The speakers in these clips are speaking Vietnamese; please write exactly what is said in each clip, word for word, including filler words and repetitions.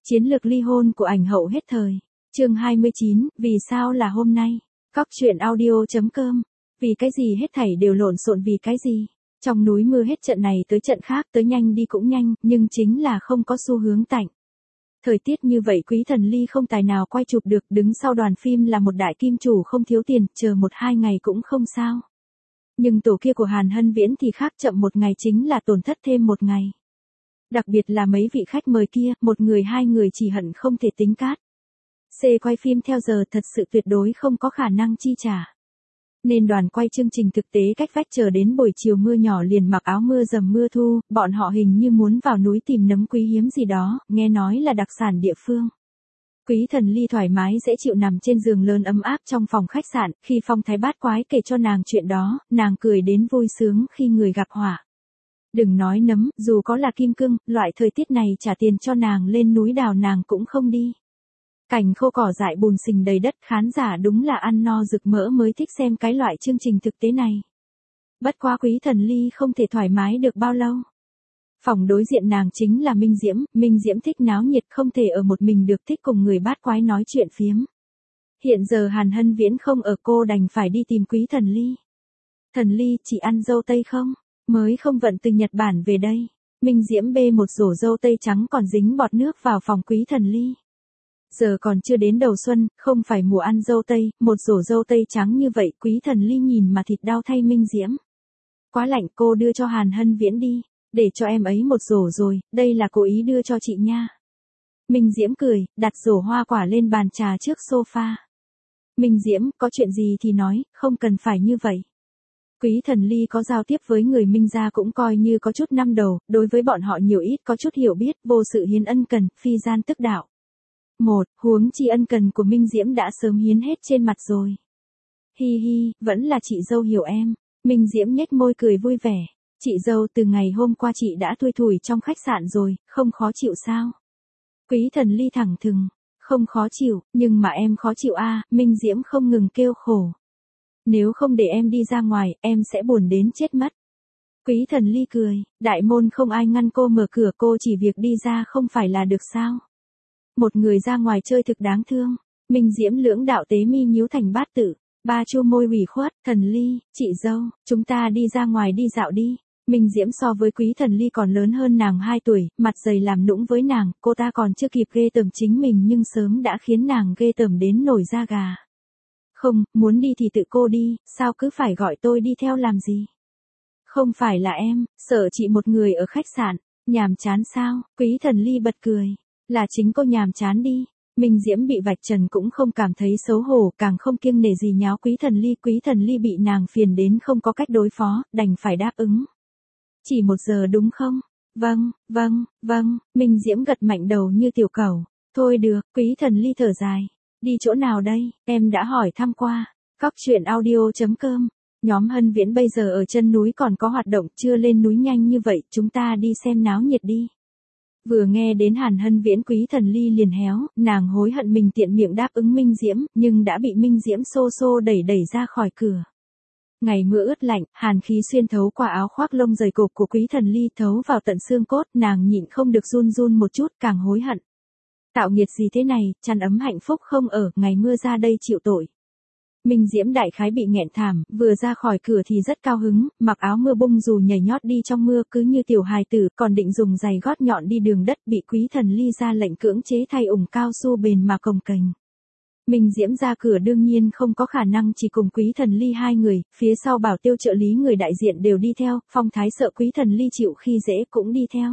Chiến lược ly hôn của ảnh hậu hết thời. Chương hai mươi chín, vì sao là hôm nay? Cóc truyện audio chấm com. Vì cái gì hết thảy đều lộn xộn vì cái gì? Trong núi mưa hết trận này tới trận khác, tới nhanh đi cũng nhanh, nhưng chính là không có xu hướng tạnh. Thời tiết như vậy Quý Thần Ly không tài nào quay chụp được, đứng sau đoàn phim là một đại kim chủ không thiếu tiền, chờ một hai ngày cũng không sao. Nhưng tổ kia của Hàn Hân Viễn thì khác, chậm một ngày chính là tổn thất thêm một ngày. Đặc biệt là mấy vị khách mời kia, một người hai người chỉ hận không thể tính cát. C quay phim theo giờ thật sự tuyệt đối không có khả năng chi trả. Nên đoàn quay chương trình thực tế cách vách chờ đến buổi chiều mưa nhỏ liền mặc áo mưa dầm mưa thu, bọn họ hình như muốn vào núi tìm nấm quý hiếm gì đó, nghe nói là đặc sản địa phương. Quý Thần Ly thoải mái dễ chịu nằm trên giường lớn ấm áp trong phòng khách sạn, khi Phong Thái Bát Quái kể cho nàng chuyện đó, nàng cười đến vui sướng khi người gặp họa. Đừng nói nấm, dù có là kim cương, loại thời tiết này trả tiền cho nàng lên núi đào nàng cũng không đi. Cảnh khô cỏ dại bùn xình đầy đất, khán giả đúng là ăn no rực mỡ mới thích xem cái loại chương trình thực tế này. Bất quá Quý Thần Ly không thể thoải mái được bao lâu. Phòng đối diện nàng chính là Minh Diễm, Minh Diễm thích náo nhiệt không thể ở một mình được, thích cùng người bát quái nói chuyện phiếm. Hiện giờ Hàn Hân Viễn không ở, cô đành phải đi tìm Quý Thần Ly. Thần Ly, chị ăn dâu tây không? Mới không vận từ Nhật Bản về đây. Minh Diễm bê một rổ dâu tây trắng còn dính bọt nước vào phòng Quý Thần Ly. Giờ còn chưa đến đầu xuân, không phải mùa ăn dâu tây, một rổ dâu tây trắng như vậy Quý Thần Ly nhìn mà thịt đau thay Minh Diễm. Quá lạnh, cô đưa cho Hàn Hân Viễn đi, để cho em ấy một rổ rồi, đây là cố ý đưa cho chị nha. Minh Diễm cười, đặt rổ hoa quả lên bàn trà trước sofa. Minh Diễm, có chuyện gì thì nói, không cần phải như vậy. Quý Thần Ly có giao tiếp với người Minh gia cũng coi như có chút năm đầu, đối với bọn họ nhiều ít có chút hiểu biết, vô sự hiến ân cần, phi gian tức đạo. Một, huống chi ân cần của Minh Diễm đã sớm hiến hết trên mặt rồi. Hi hi, vẫn là chị dâu hiểu em. Minh Diễm nhếch môi cười vui vẻ. Chị dâu, từ ngày hôm qua chị đã thui thủi trong khách sạn rồi, không khó chịu sao? Quý Thần Ly thẳng thừng. Không khó chịu, nhưng mà em khó chịu a. À, Minh Diễm không ngừng kêu khổ. Nếu không để em đi ra ngoài, em sẽ buồn đến chết mất. Quý Thần Ly cười, đại môn không ai ngăn cô mở cửa, cô chỉ việc đi ra không phải là được sao? Một người ra ngoài chơi thực đáng thương. Minh Diễm lưỡng đạo tế mi nhíu thành bát tự. Ba chu môi ủy khuất, Thần Ly, chị dâu, chúng ta đi ra ngoài đi dạo đi. Minh Diễm so với Quý Thần Ly còn lớn hơn nàng hai tuổi, mặt dày làm nũng với nàng, cô ta còn chưa kịp ghê tởm chính mình nhưng sớm đã khiến nàng ghê tởm đến nổi da gà. Không, muốn đi thì tự cô đi, sao cứ phải gọi tôi đi theo làm gì? Không phải là em, sợ chị một người ở khách sạn, nhàm chán sao? Quý Thần Ly bật cười, là chính cô nhàm chán đi. Minh Diễm bị vạch trần cũng không cảm thấy xấu hổ, càng không kiêng nể gì nháo Quý Thần Ly. Quý Thần Ly bị nàng phiền đến không có cách đối phó, đành phải đáp ứng. Chỉ một giờ đúng không? Vâng, vâng, vâng. Minh Diễm gật mạnh đầu như tiểu cẩu. Thôi được, Quý Thần Ly thở dài. Đi chỗ nào đây, em đã hỏi thăm qua. Cóc truyện audio chấm com. Nhóm Hân Viễn bây giờ ở chân núi còn có hoạt động, chưa lên núi nhanh như vậy, chúng ta đi xem náo nhiệt đi. Vừa nghe đến Hàn Hân Viễn Quý Thần Ly liền héo, nàng hối hận mình tiện miệng đáp ứng Minh Diễm, nhưng đã bị Minh Diễm xô xô đẩy đẩy ra khỏi cửa. Ngày mưa ướt lạnh, hàn khí xuyên thấu qua áo khoác lông dày cộp của Quý Thần Ly thấu vào tận xương cốt, nàng nhịn không được run run một chút, càng hối hận. Tạo nghiệt gì thế này, chăn ấm hạnh phúc không ở, ngày mưa ra đây chịu tội. Minh Diễm đại khái bị nghẹn thảm, vừa ra khỏi cửa thì rất cao hứng, mặc áo mưa bung dù nhảy nhót đi trong mưa cứ như tiểu hài tử, còn định dùng giày gót nhọn đi đường đất bị Quý Thần Ly ra lệnh cưỡng chế thay ủng cao su bền mà cồng kềnh. Minh Diễm ra cửa đương nhiên không có khả năng chỉ cùng Quý Thần Ly hai người, phía sau bảo tiêu trợ lý người đại diện đều đi theo, Phong Thái sợ Quý Thần Ly chịu khi dễ cũng đi theo.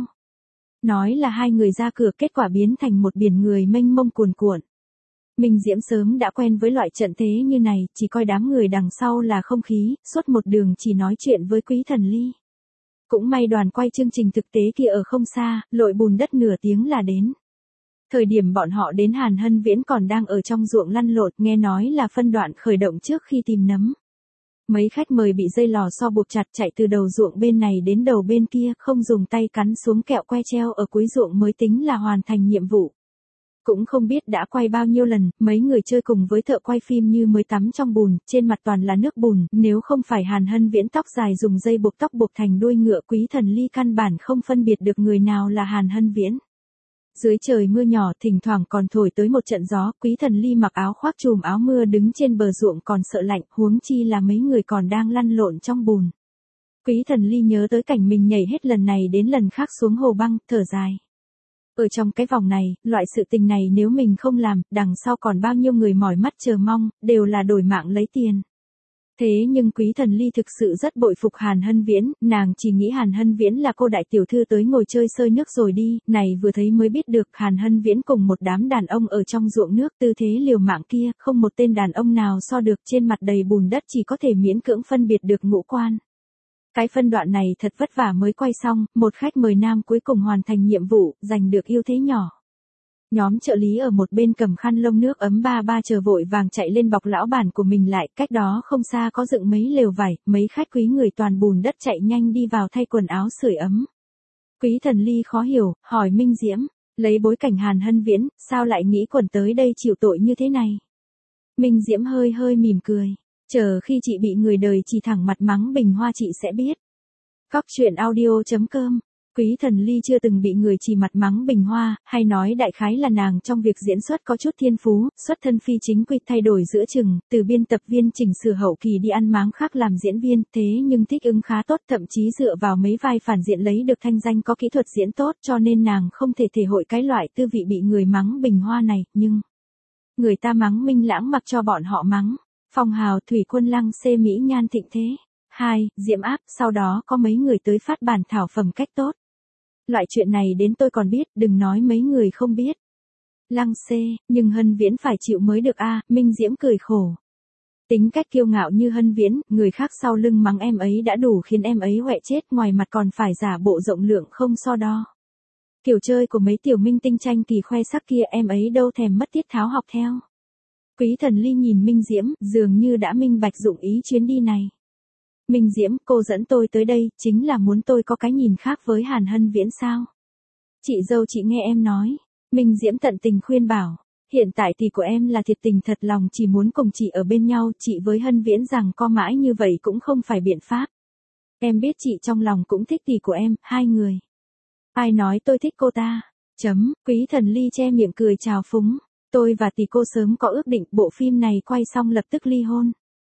Nói là hai người ra cửa, kết quả biến thành một biển người mênh mông cuồn cuộn. Minh Diễm sớm đã quen với loại trận thế như này, chỉ coi đám người đằng sau là không khí, suốt một đường chỉ nói chuyện với Quý Thần Ly. Cũng may đoàn quay chương trình thực tế kia ở không xa, lội bùn đất nửa tiếng là đến. Thời điểm bọn họ đến Hàn Hân Viễn còn đang ở trong ruộng lăn lộn, nghe nói là phân đoạn khởi động trước khi tìm nấm. Mấy khách mời bị dây lò xo buộc chặt chạy từ đầu ruộng bên này đến đầu bên kia, không dùng tay cắn xuống kẹo que treo ở cuối ruộng mới tính là hoàn thành nhiệm vụ. Cũng không biết đã quay bao nhiêu lần, mấy người chơi cùng với thợ quay phim như mới tắm trong bùn, trên mặt toàn là nước bùn, nếu không phải Hàn Hân Viễn tóc dài dùng dây buộc tóc buộc thành đuôi ngựa, Quý Thần Ly căn bản không phân biệt được người nào là Hàn Hân Viễn. Dưới trời mưa nhỏ thỉnh thoảng còn thổi tới một trận gió, Quý Thần Ly mặc áo khoác trùm áo mưa đứng trên bờ ruộng còn sợ lạnh, huống chi là mấy người còn đang lăn lộn trong bùn. Quý Thần Ly nhớ tới cảnh mình nhảy hết lần này đến lần khác xuống hồ băng, thở dài. Ở trong cái vòng này, loại sự tình này nếu mình không làm, đằng sau còn bao nhiêu người mỏi mắt chờ mong, đều là đổi mạng lấy tiền. Thế nhưng Quý Thần Ly thực sự rất bội phục Hàn Hân Viễn, nàng chỉ nghĩ Hàn Hân Viễn là cô đại tiểu thư tới ngồi chơi sơi nước rồi đi, này vừa thấy mới biết được Hàn Hân Viễn cùng một đám đàn ông ở trong ruộng nước tư thế liều mạng kia, không một tên đàn ông nào so được, trên mặt đầy bùn đất chỉ có thể miễn cưỡng phân biệt được ngũ quan. Cái phân đoạn này thật vất vả mới quay xong, một khách mời nam cuối cùng hoàn thành nhiệm vụ, giành được ưu thế nhỏ. Nhóm trợ lý ở một bên cầm khăn lông nước ấm ba ba chờ vội vàng chạy lên bọc lão bản của mình lại, cách đó không xa có dựng mấy lều vải, mấy khách quý người toàn bùn đất chạy nhanh đi vào thay quần áo sưởi ấm. Quý Thần Ly khó hiểu, hỏi Minh Diễm, lấy bối cảnh Hàn Hân Viễn, sao lại nghĩ quần tới đây chịu tội như thế này? Minh Diễm hơi hơi mỉm cười, chờ khi chị bị người đời chỉ thẳng mặt mắng bình hoa chị sẽ biết. Cóc truyện audio chấm com. Quý Thần Ly chưa từng bị người chỉ mặt mắng bình hoa, hay nói đại khái là nàng trong việc diễn xuất có chút thiên phú, xuất thân phi chính quy thay đổi giữa chừng, từ biên tập viên chỉnh sửa hậu kỳ đi ăn máng khác làm diễn viên, thế nhưng thích ứng khá tốt, thậm chí dựa vào mấy vai phản diện lấy được thanh danh có kỹ thuật diễn tốt, cho nên nàng không thể thể hội cái loại tư vị bị người mắng bình hoa này, nhưng người ta mắng Minh Lãng mặc cho bọn họ mắng, phong hào thủy quân lăng xê mỹ nhan thịnh thế. Hai, Diễm áp, sau đó có mấy người tới phát bản thảo phẩm cách tốt. Loại chuyện này đến tôi còn biết, đừng nói mấy người không biết. Lăng xê, nhưng Hân Viễn phải chịu mới được a. Minh Diễm cười khổ. Tính cách kiêu ngạo như Hân Viễn, người khác sau lưng mắng em ấy đã đủ khiến em ấy hoẹ chết, ngoài mặt còn phải giả bộ rộng lượng không so đo. Kiểu chơi của mấy tiểu minh tinh tranh kỳ khoe sắc kia em ấy đâu thèm mất tiết tháo học theo. Quý Thần Ly nhìn Minh Diễm, dường như đã minh bạch dụng ý chuyến đi này. Minh Diễm, cô dẫn tôi tới đây, chính là muốn tôi có cái nhìn khác với Hàn Hân Viễn sao? Chị dâu chị nghe em nói. Minh Diễm tận tình khuyên bảo. Hiện tại tỷ của em là thiệt tình thật lòng chỉ muốn cùng chị ở bên nhau, chị với Hân Viễn rằng co mãi như vậy cũng không phải biện pháp. Em biết chị trong lòng cũng thích tỷ của em, hai người. Ai nói tôi thích cô ta? Chấm, Quý Thần Ly che miệng cười chào phúng. Tôi và tỷ cô sớm có ước định bộ phim này quay xong lập tức ly hôn.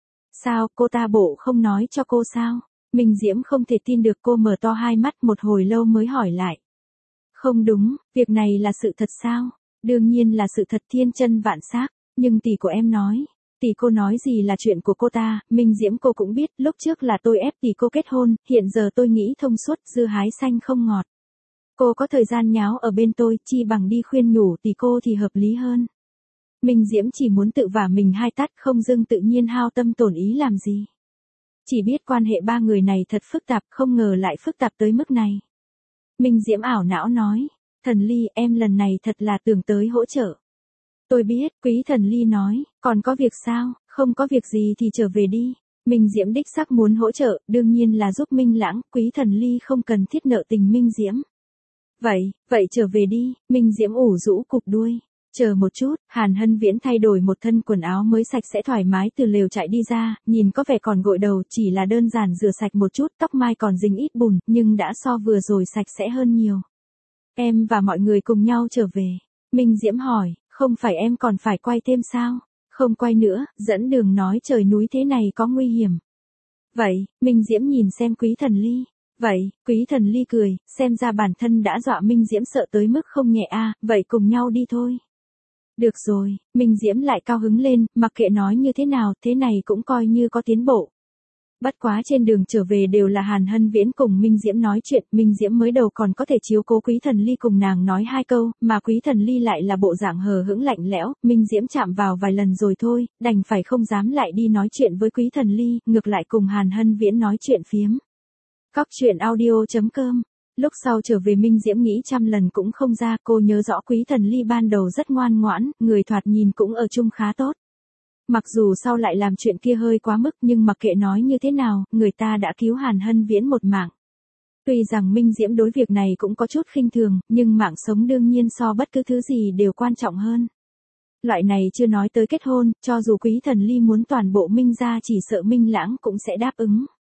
Sao, cô ta bộ không nói cho cô sao? Minh Diễm không thể tin được, cô mở to hai mắt một hồi lâu mới hỏi lại. Không đúng, việc này là sự thật sao? Đương nhiên là sự thật thiên chân vạn xác, nhưng tỷ của em nói. Tỷ cô nói gì là chuyện của cô ta, Minh Diễm cô cũng biết, lúc trước là tôi ép tỷ cô kết hôn, hiện giờ tôi nghĩ thông suốt, dưa hái xanh không ngọt. Cô có thời gian nháo ở bên tôi, chi bằng đi khuyên nhủ tỷ cô thì hợp lý hơn. Minh Diễm chỉ muốn tự vả mình hai tát, không dưng tự nhiên hao tâm tổn ý làm gì. Chỉ biết quan hệ ba người này thật phức tạp, không ngờ lại phức tạp tới mức này. Minh Diễm ảo não nói, Thần Ly em lần này thật là tưởng tới hỗ trợ. Tôi biết, Quý Thần Ly nói, còn có việc sao, không có việc gì thì trở về đi. Minh Diễm đích xác muốn hỗ trợ, đương nhiên là giúp Minh Lãng, Quý Thần Ly không cần thiết nợ tình Minh Diễm. Vậy, vậy trở về đi, Minh Diễm ủ rũ cụp đuôi. Chờ một chút, Hàn Hân Viễn thay đổi một thân quần áo mới sạch sẽ thoải mái từ lều chạy đi ra, nhìn có vẻ còn gội đầu, chỉ là đơn giản rửa sạch một chút, tóc mai còn dính ít bùn, nhưng đã so vừa rồi sạch sẽ hơn nhiều. Em và mọi người cùng nhau trở về. Minh Diễm hỏi, không phải em còn phải quay thêm sao? Không quay nữa, dẫn đường nói trời núi thế này có nguy hiểm. Vậy, Minh Diễm nhìn xem Quý Thần Ly. Vậy, Quý Thần Ly cười, xem ra bản thân đã dọa Minh Diễm sợ tới mức không nhẹ a, vậy cùng nhau đi thôi. Được rồi, Minh Diễm lại cao hứng lên, mặc kệ nói như thế nào, thế này cũng coi như có tiến bộ. Bất quá trên đường trở về đều là Hàn Hân Viễn cùng Minh Diễm nói chuyện, Minh Diễm mới đầu còn có thể chiếu cố Quý Thần Ly cùng nàng nói hai câu, mà Quý Thần Ly lại là bộ dạng hờ hững lạnh lẽo, Minh Diễm chạm vào vài lần rồi thôi, đành phải không dám lại đi nói chuyện với Quý Thần Ly, ngược lại cùng Hàn Hân Viễn nói chuyện phiếm. Cóc truyện audio chấm com. Lúc sau trở về Minh Diễm nghĩ trăm lần cũng không ra, cô nhớ rõ Quý Thần Ly ban đầu rất ngoan ngoãn, người thoạt nhìn cũng ở chung khá tốt. Mặc dù sau lại làm chuyện kia hơi quá mức nhưng mặc kệ nói như thế nào, người ta đã cứu Hàn Hân Viễn một mạng. Tuy rằng Minh Diễm đối việc này cũng có chút khinh thường, nhưng mạng sống đương nhiên so bất cứ thứ gì đều quan trọng hơn. Loại này chưa nói tới kết hôn, cho dù Quý Thần Ly muốn toàn bộ Minh gia chỉ sợ Minh Lãng cũng sẽ đáp ứng.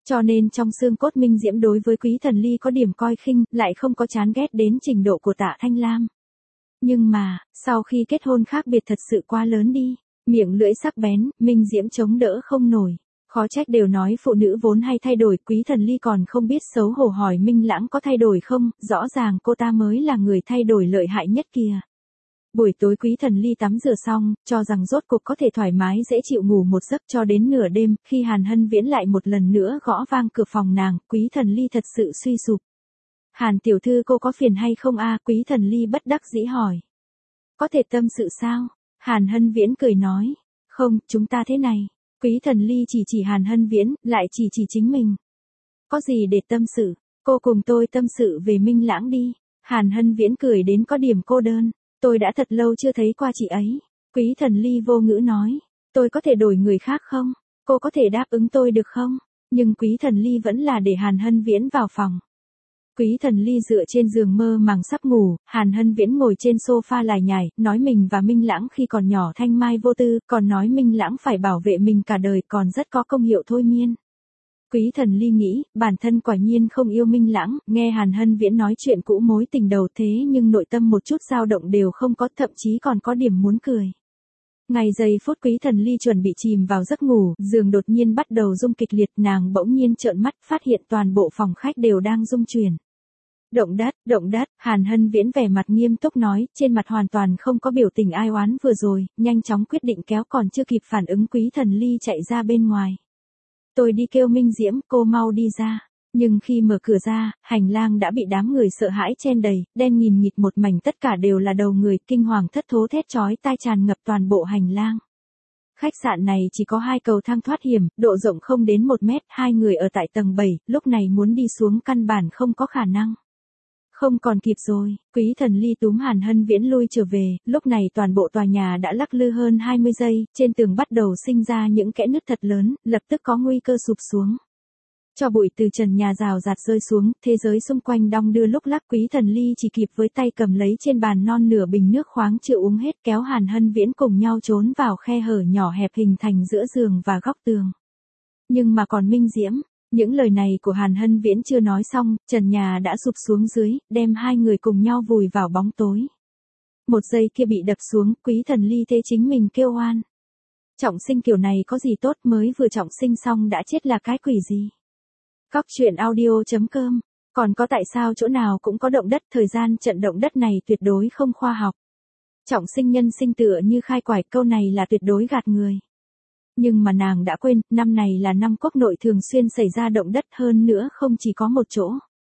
Cho nên trong xương cốt Minh Diễm đối với Quý Thần Ly có điểm coi khinh, lại không có chán ghét đến trình độ của Tạ Thanh Lam. Nhưng mà, sau khi kết hôn khác biệt thật sự quá lớn đi, miệng lưỡi sắc bén, Minh Diễm chống đỡ không nổi. Khó trách đều nói phụ nữ vốn hay thay đổi, Quý Thần Ly còn không biết xấu hổ hỏi Minh Lãng có thay đổi không, rõ ràng cô ta mới là người thay đổi lợi hại nhất kìa. Buổi tối Quý Thần Ly tắm rửa xong, cho rằng rốt cuộc có thể thoải mái dễ chịu ngủ một giấc cho đến nửa đêm, khi Hàn Hân Viễn lại một lần nữa gõ vang cửa phòng nàng, Quý Thần Ly thật sự suy sụp. Hàn tiểu thư cô có phiền hay không a? Quý Thần Ly bất đắc dĩ hỏi. Có thể tâm sự sao? Hàn Hân Viễn cười nói. Không, chúng ta thế này. Quý Thần Ly chỉ chỉ Hàn Hân Viễn, lại chỉ chỉ chính mình. Có gì để tâm sự? Cô cùng tôi tâm sự về Minh Lãng đi. Hàn Hân Viễn cười đến có điểm cô đơn. Tôi đã thật lâu chưa thấy qua chị ấy. Quý Thần Ly vô ngữ nói. Tôi có thể đổi người khác không? Cô có thể đáp ứng tôi được không? Nhưng Quý Thần Ly vẫn là để Hàn Hân Viễn vào phòng. Quý Thần Ly dựa trên giường mơ màng sắp ngủ, Hàn Hân Viễn ngồi trên sofa lải nhải, nói mình và Minh Lãng khi còn nhỏ thanh mai vô tư, còn nói Minh Lãng phải bảo vệ mình cả đời, còn rất có công hiệu thôi miên. Quý Thần Ly nghĩ, bản thân quả nhiên không yêu Minh Lãng, nghe Hàn Hân Viễn nói chuyện cũ mối tình đầu thế nhưng nội tâm một chút dao động đều không có, thậm chí còn có điểm muốn cười. Ngày giây phút Quý Thần Ly chuẩn bị chìm vào giấc ngủ, giường đột nhiên bắt đầu rung kịch liệt, nàng bỗng nhiên trợn mắt, phát hiện toàn bộ phòng khách đều đang rung chuyển. Động đất, động đất, Hàn Hân Viễn vẻ mặt nghiêm túc nói, trên mặt hoàn toàn không có biểu tình ai oán vừa rồi, nhanh chóng quyết định kéo còn chưa kịp phản ứng Quý Thần Ly chạy ra bên ngoài. Tôi đi kêu Minh Diễm, cô mau đi ra. Nhưng khi mở cửa ra, hành lang đã bị đám người sợ hãi chen đầy, đen nghìn nghịt một mảnh, tất cả đều là đầu người, kinh hoàng thất thố thét chói tai tràn ngập toàn bộ hành lang. Khách sạn này chỉ có hai cầu thang thoát hiểm, độ rộng không đến một mét, hai người ở tại tầng bảy, lúc này muốn đi xuống căn bản không có khả năng. Không còn kịp rồi, Quý Thần Ly túm Hàn Hân Viễn lui trở về, lúc này toàn bộ tòa nhà đã lắc lư hơn hai mươi giây, trên tường bắt đầu sinh ra những kẽ nứt thật lớn, lập tức có nguy cơ sụp xuống. Cho bụi từ trần nhà rào rạt rơi xuống, thế giới xung quanh đong đưa lúc lắc, Quý Thần Ly chỉ kịp với tay cầm lấy trên bàn non nửa bình nước khoáng chưa uống hết, kéo Hàn Hân Viễn cùng nhau trốn vào khe hở nhỏ hẹp hình thành giữa giường và góc tường. Nhưng mà còn Minh Diễm, những lời này của Hàn Hân Viễn chưa nói xong, trần nhà đã sụp xuống dưới, đem hai người cùng nhau vùi vào bóng tối. Một giây kia bị đập xuống, Quý Thần Ly thế chính mình kêu oan. Trọng sinh kiểu này có gì tốt, mới vừa trọng sinh xong đã chết là cái quỷ gì? Cóc truyện audio chấm com. Còn có tại sao chỗ nào cũng có động đất, thời gian trận động đất này tuyệt đối không khoa học. Trọng sinh nhân sinh tựa như khai quải, câu này là tuyệt đối gạt người. Nhưng mà nàng đã quên, năm này là năm quốc nội thường xuyên xảy ra động đất, hơn nữa không chỉ có một chỗ.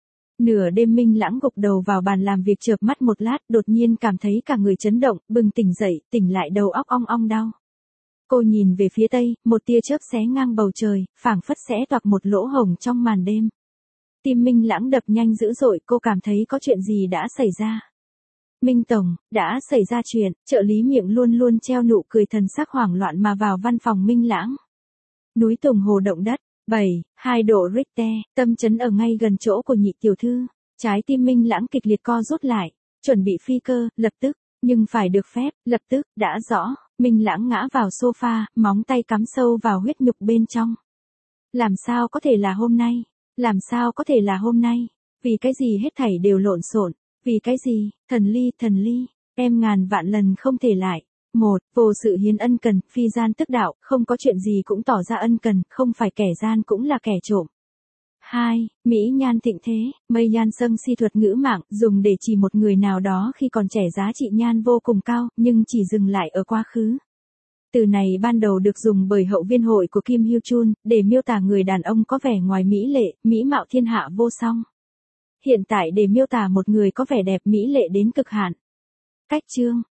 Nửa đêm Minh Lãng gục đầu vào bàn làm việc chợp mắt một lát, đột nhiên cảm thấy cả người chấn động, bừng tỉnh dậy, tỉnh lại đầu óc ong ong đau. Cô nhìn về phía tây, một tia chớp xé ngang bầu trời, phảng phất xé toạc một lỗ hổng trong màn đêm. Tim Minh Lãng đập nhanh dữ dội, cô cảm thấy có chuyện gì đã xảy ra. Minh Tổng, đã xảy ra chuyện, trợ lý miệng luôn luôn treo nụ cười, thần sắc hoảng loạn mà vào văn phòng Minh Lãng. Núi Tùng Hồ động đất, bảy, hai độ Richter, tâm chấn ở ngay gần chỗ của nhị tiểu thư. Trái tim Minh Lãng kịch liệt co rút lại, chuẩn bị phi cơ, lập tức, nhưng phải được phép, lập tức, đã rõ, Minh Lãng ngã vào sofa, móng tay cắm sâu vào huyết nhục bên trong. Làm sao có thể là hôm nay? Làm sao có thể là hôm nay? Vì cái gì hết thảy đều lộn xộn? Vì cái gì? Thần Ly, Thần Ly, em ngàn vạn lần không thể lại. Một, vô sự hiến ân cần, phi gian tức đạo, không có chuyện gì cũng tỏ ra ân cần, không phải kẻ gian cũng là kẻ trộm. Hai, mỹ nhan thịnh thế, mây nhan sâng si thuật ngữ mạng, dùng để chỉ một người nào đó khi còn trẻ giá trị nhan vô cùng cao, nhưng chỉ dừng lại ở quá khứ. Từ này ban đầu được dùng bởi hậu viên hội của Kim Hyo Chun, để miêu tả người đàn ông có vẻ ngoài mỹ lệ, mỹ mạo thiên hạ vô song. Hiện tại để miêu tả một người có vẻ đẹp mỹ lệ đến cực hạn. Cách chương